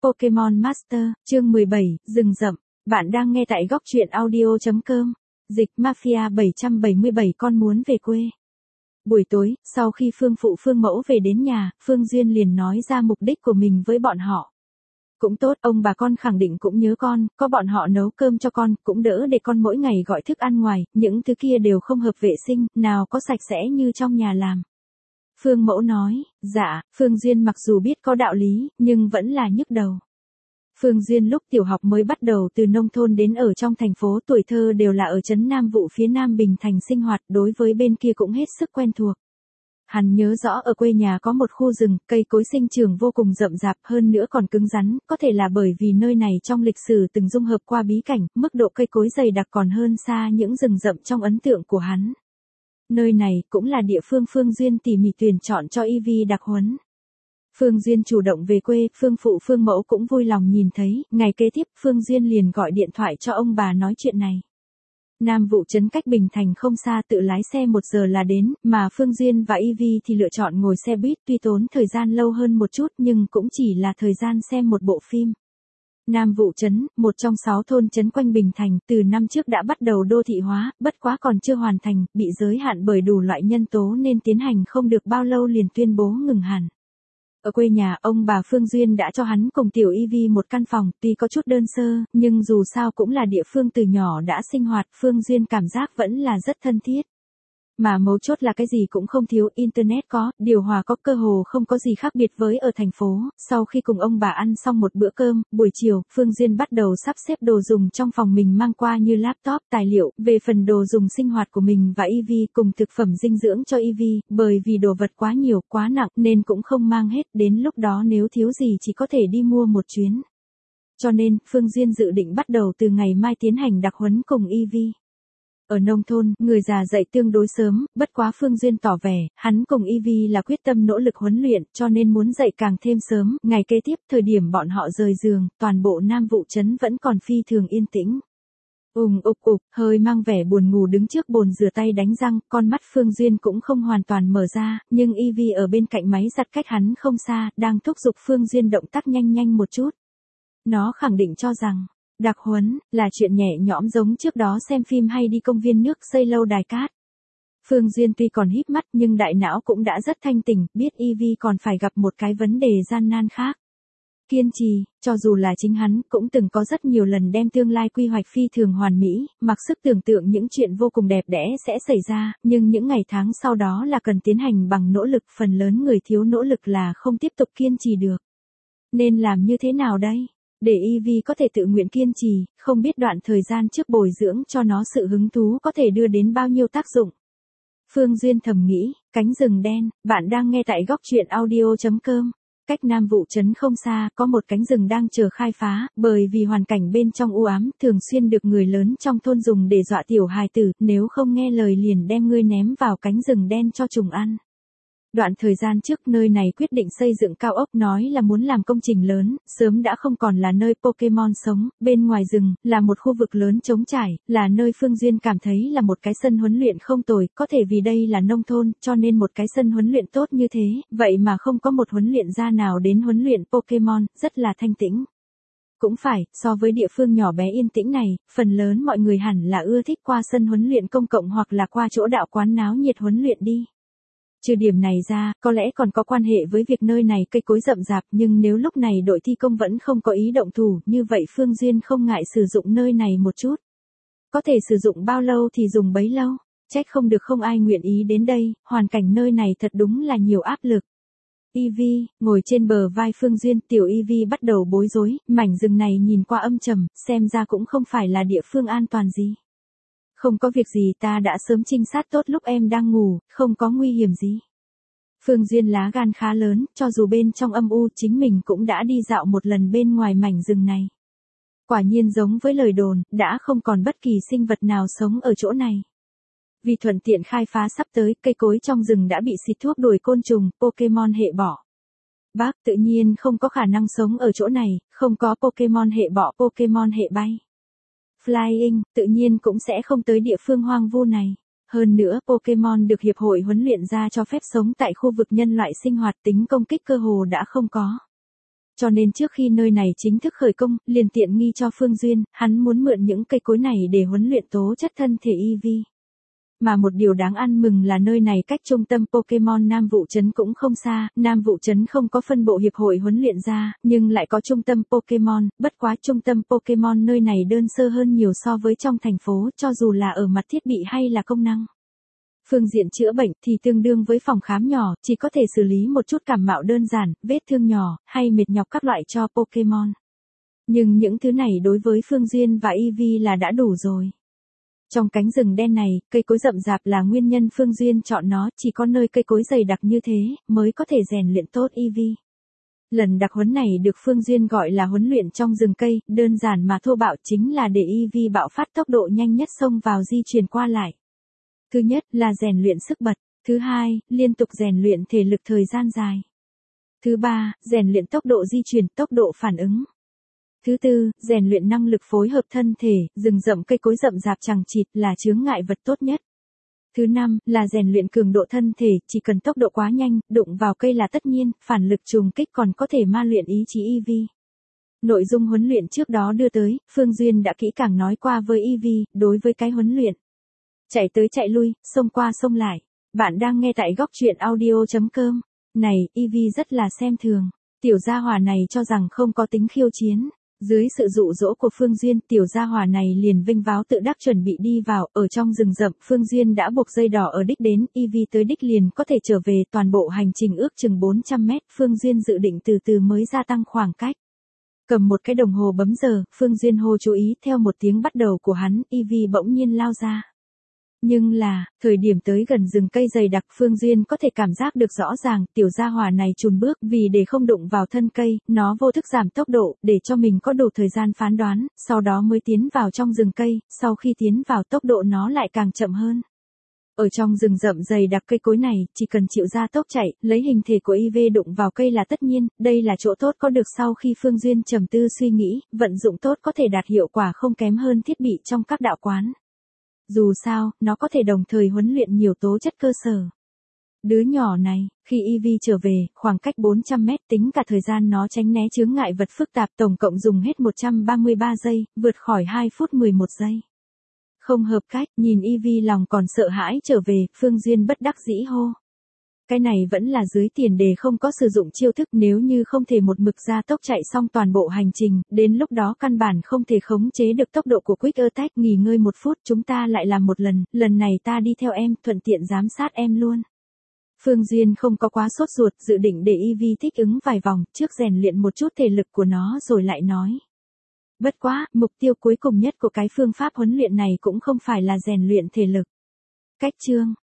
Pokemon Master, chương 17, rừng rậm. Bạn đang nghe tại góc truyện audio.com. Dịch Mafia 777 con muốn về quê. Buổi tối, sau khi Phương Phụ Phương Mẫu về đến nhà, Phương Duyên liền nói ra mục đích của mình với bọn họ. Cũng tốt, ông bà con khẳng định cũng nhớ con, có bọn họ nấu cơm cho con, cũng đỡ để con mỗi ngày gọi thức ăn ngoài, những thứ kia đều không hợp vệ sinh, nào có sạch sẽ như trong nhà làm. Phương Mẫu nói, dạ, Phương Duyên mặc dù biết có đạo lý, nhưng vẫn là nhức đầu. Phương Duyên lúc tiểu học mới bắt đầu từ nông thôn đến ở trong thành phố, tuổi thơ đều là ở trấn Nam Vụ phía Nam Bình Thành sinh hoạt, đối với bên kia cũng hết sức quen thuộc. Hắn nhớ rõ ở quê nhà có một khu rừng, cây cối sinh trưởng vô cùng rậm rạp, hơn nữa còn cứng rắn, có thể là bởi vì nơi này trong lịch sử từng dung hợp qua bí cảnh, mức độ cây cối dày đặc còn hơn xa những rừng rậm trong ấn tượng của hắn. Nơi này cũng là địa phương Phương Duyên tỉ mỉ tuyển chọn cho Ivy đặc huấn. Phương Duyên chủ động về quê, Phương Phụ Phương Mẫu cũng vui lòng nhìn thấy, ngày kế tiếp Phương Duyên liền gọi điện thoại cho ông bà nói chuyện này. Nam Vụ trấn cách Bình Thành không xa, tự lái xe 1 giờ là đến, mà Phương Duyên và Ivy thì lựa chọn ngồi xe buýt, tuy tốn thời gian lâu hơn một chút nhưng cũng chỉ là thời gian xem một bộ phim. Nam Vụ trấn, một trong 6 thôn trấn quanh Bình Thành, từ năm trước đã bắt đầu đô thị hóa, bất quá còn chưa hoàn thành, bị giới hạn bởi đủ loại nhân tố nên tiến hành không được bao lâu liền tuyên bố ngừng hẳn. Ở quê nhà, ông bà Phương Duyên đã cho hắn cùng tiểu Ivy một căn phòng, tuy có chút đơn sơ, nhưng dù sao cũng là địa phương từ nhỏ đã sinh hoạt, Phương Duyên cảm giác vẫn là rất thân thiết. Mà mấu chốt là cái gì cũng không thiếu, internet có, điều hòa có, cơ hồ không có gì khác biệt với ở thành phố. Sau khi cùng ông bà ăn xong một bữa cơm, buổi chiều, Phương Duyên bắt đầu sắp xếp đồ dùng trong phòng mình mang qua như laptop, tài liệu, về phần đồ dùng sinh hoạt của mình và Ivy cùng thực phẩm dinh dưỡng cho Ivy, bởi vì đồ vật quá nhiều, quá nặng nên cũng không mang hết, đến lúc đó nếu thiếu gì chỉ có thể đi mua một chuyến. Cho nên, Phương Duyên dự định bắt đầu từ ngày mai tiến hành đặc huấn cùng Ivy. Ở nông thôn, người già dậy tương đối sớm, bất quá Phương Duyên tỏ vẻ, hắn cùng Ivy là quyết tâm nỗ lực huấn luyện, cho nên muốn dậy càng thêm sớm. Ngày kế tiếp, thời điểm bọn họ rời giường, toàn bộ Nam Vụ trấn vẫn còn phi thường yên tĩnh. Hơi mang vẻ buồn ngủ đứng trước bồn rửa tay đánh răng, con mắt Phương Duyên cũng không hoàn toàn mở ra, nhưng Ivy ở bên cạnh máy giặt cách hắn không xa, đang thúc giục Phương Duyên động tác nhanh một chút. Nó khẳng định cho rằng, đặc huấn là chuyện nhẹ nhõm giống trước đó xem phim hay đi công viên nước xây lâu đài cát. Phương Duyên tuy còn híp mắt nhưng đại não cũng đã rất thanh tỉnh, biết Ivy còn phải gặp một cái vấn đề gian nan khác. Kiên trì, cho dù là chính hắn cũng từng có rất nhiều lần đem tương lai quy hoạch phi thường hoàn mỹ, mặc sức tưởng tượng những chuyện vô cùng đẹp đẽ sẽ xảy ra, nhưng những ngày tháng sau đó là cần tiến hành bằng nỗ lực, phần lớn người thiếu nỗ lực là không tiếp tục kiên trì được. Nên làm như thế nào đây? Để Ivy có thể tự nguyện kiên trì, không biết đoạn thời gian trước bồi dưỡng cho nó sự hứng thú có thể đưa đến bao nhiêu tác dụng. Phương Duyên thầm nghĩ, cánh rừng đen, bạn đang nghe tại góc truyện audio.com. Cách Nam Vụ trấn không xa, có một cánh rừng đang chờ khai phá, bởi vì hoàn cảnh bên trong u ám, thường xuyên được người lớn trong thôn dùng để dọa tiểu hài tử, nếu không nghe lời liền đem ngươi ném vào cánh rừng đen cho trùng ăn. Đoạn thời gian trước nơi này quyết định xây dựng cao ốc, nói là muốn làm công trình lớn, sớm đã không còn là nơi Pokemon sống, bên ngoài rừng, là một khu vực lớn trống trải, là nơi Phương Duyên cảm thấy là một cái sân huấn luyện không tồi, có thể vì đây là nông thôn, cho nên một cái sân huấn luyện tốt như thế, vậy mà không có một huấn luyện gia nào đến huấn luyện Pokemon, rất là thanh tĩnh. Cũng phải, so với địa phương nhỏ bé yên tĩnh này, phần lớn mọi người hẳn là ưa thích qua sân huấn luyện công cộng hoặc là qua chỗ đạo quán náo nhiệt huấn luyện đi. Trừ điểm này ra, có lẽ còn có quan hệ với việc nơi này cây cối rậm rạp, nhưng nếu lúc này đội thi công vẫn không có ý động thủ, như vậy Phương Duyên không ngại sử dụng nơi này một chút. Có thể sử dụng bao lâu thì dùng bấy lâu, trách không được không ai nguyện ý đến đây, hoàn cảnh nơi này thật đúng là nhiều áp lực. Ivy, ngồi trên bờ vai Phương Duyên, tiểu Ivy bắt đầu bối rối, mảnh rừng này nhìn qua âm trầm, xem ra cũng không phải là địa phương an toàn gì. Không có việc gì, ta đã sớm trinh sát tốt lúc em đang ngủ, không có nguy hiểm gì. Phương Duyên lá gan khá lớn, cho dù bên trong âm u chính mình cũng đã đi dạo một lần bên ngoài mảnh rừng này. Quả nhiên giống với lời đồn, đã không còn bất kỳ sinh vật nào sống ở chỗ này. Vì thuận tiện khai phá sắp tới, cây cối trong rừng đã bị xịt thuốc đuổi côn trùng, Pokemon hệ bọ. Bác tự nhiên không có khả năng sống ở chỗ này, không có Pokemon hệ bọ, Pokemon hệ bay. Flying, tự nhiên cũng sẽ không tới địa phương hoang vu này. Hơn nữa, Pokemon được hiệp hội huấn luyện ra cho phép sống tại khu vực nhân loại sinh hoạt, tính công kích cơ hồ đã không có. cho nên trước khi nơi này chính thức khởi công, liền tiện nghi cho Phương Duyên, hắn muốn mượn những cây cối này để huấn luyện tố chất thân thể EV. Mà một điều đáng ăn mừng là nơi này cách trung tâm Pokemon Nam Vũ Trấn cũng không xa, Nam Vũ Trấn không có phân bộ hiệp hội huấn luyện ra, nhưng lại có trung tâm Pokemon, bất quá trung tâm Pokemon nơi này đơn sơ hơn nhiều so với trong thành phố, cho dù là ở mặt thiết bị hay là công năng. Phương diện chữa bệnh thì tương đương với phòng khám nhỏ, chỉ có thể xử lý một chút cảm mạo đơn giản, vết thương nhỏ, hay mệt nhọc các loại cho Pokemon. Nhưng những thứ này đối với Phương Duyên và Eevee là đã đủ rồi. Trong cánh rừng đen này, cây cối rậm rạp là nguyên nhân Phương Duyên chọn nó, chỉ có nơi cây cối dày đặc như thế, mới có thể rèn luyện tốt Eevee. Lần đặc huấn này được Phương Duyên gọi là huấn luyện trong rừng cây, đơn giản mà thô bạo chính là để Eevee bạo phát tốc độ nhanh nhất xông vào di chuyển qua lại. Thứ nhất là rèn luyện sức bật, thứ hai, liên tục rèn luyện thể lực thời gian dài. Thứ ba, rèn luyện tốc độ di chuyển, tốc độ phản ứng. Thứ tư, rèn luyện năng lực phối hợp thân thể, rừng rậm cây cối rậm rạp chằng chịt là chướng ngại vật tốt nhất. Thứ năm, là rèn luyện cường độ thân thể, chỉ cần tốc độ quá nhanh, đụng vào cây là tất nhiên, phản lực trùng kích còn có thể ma luyện ý chí Eevee. Nội dung huấn luyện trước đó đưa tới, Phương Duyên đã kỹ càng nói qua với Eevee, đối với cái huấn luyện. Chạy tới chạy lui, xông qua xông lại. Bạn đang nghe tại góc truyện audio.com. Này, Eevee rất là xem thường. Tiểu gia hỏa này cho rằng không có tính khiêu chiến. Dưới sự dụ dỗ của Phương Duyên, tiểu gia hỏa này liền vinh váo tự đắc chuẩn bị đi vào, ở trong rừng rậm, Phương Duyên đã buộc dây đỏ ở đích đến, Eevee tới đích liền có thể trở về, toàn bộ hành trình ước chừng 400 mét, Phương Duyên dự định từ từ mới gia tăng khoảng cách. Cầm một cái đồng hồ bấm giờ, Phương Duyên hô chú ý, theo một tiếng bắt đầu của hắn, Eevee bỗng nhiên lao ra. Nhưng là, thời điểm tới gần rừng cây dày đặc, Phương Duyên có thể cảm giác được rõ ràng, tiểu gia hỏa này chùn bước, vì để không đụng vào thân cây, nó vô thức giảm tốc độ, để cho mình có đủ thời gian phán đoán, sau đó mới tiến vào trong rừng cây, sau khi tiến vào tốc độ nó lại càng chậm hơn. Ở trong rừng rậm dày đặc cây cối này, chỉ cần chịu ra tốc chạy, lấy hình thể của Eevee đụng vào cây là tất nhiên, đây là chỗ tốt có được sau khi Phương Duyên trầm tư suy nghĩ, vận dụng tốt có thể đạt hiệu quả không kém hơn thiết bị trong các đạo quán. Dù sao, nó có thể đồng thời huấn luyện nhiều tố chất cơ sở. Đứa nhỏ này, khi Eevee trở về, khoảng cách 400 mét tính cả thời gian nó tránh né chướng ngại vật phức tạp tổng cộng dùng hết 133 giây, vượt khỏi 2 phút 11 giây. Không hợp cách, nhìn Eevee lòng còn sợ hãi trở về, Phương Duyên bất đắc dĩ hô. Cái này vẫn là dưới tiền đề không có sử dụng chiêu thức, nếu như không thể một mực ra tốc chạy xong toàn bộ hành trình, đến lúc đó căn bản không thể khống chế được tốc độ của Quick Attack. Nghỉ ngơi 1 phút, chúng ta lại làm một lần này ta đi theo em, thuận tiện giám sát em luôn. Phương Duyên không có quá sốt ruột, dự định để Eevee thích ứng vài vòng, trước rèn luyện một chút thể lực của nó rồi lại nói. Bất quá, mục tiêu cuối cùng nhất của cái phương pháp huấn luyện này cũng không phải là rèn luyện thể lực. Cách chương